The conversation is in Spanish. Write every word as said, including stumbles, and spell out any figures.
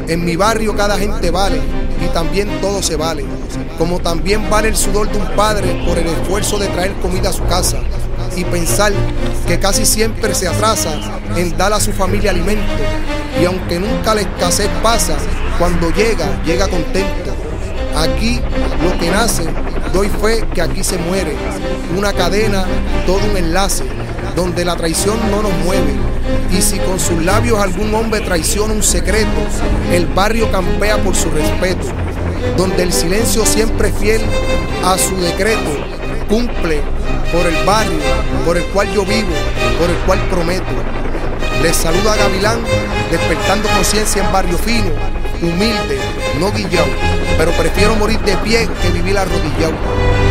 En mi barrio cada gente vale y también todo se vale, como también vale el sudor de un padre por el esfuerzo de traer comida a su casa y pensar que casi siempre se atrasa en dar a su familia alimento, y aunque nunca la escasez pasa, cuando llega, llega contento. Aquí lo que nace, doy fe que aquí se muere, una cadena, todo un enlace, donde la traición no nos mueve. Y si con sus labios algún hombre traiciona un secreto, el barrio campea por su respeto, donde el silencio siempre fiel a su decreto cumple por el barrio, por el cual yo vivo, por el cual prometo. Les saluda Gavilán, despertando conciencia en barrio fino, humilde, no guillao, pero prefiero morir de pie que vivir arrodillado.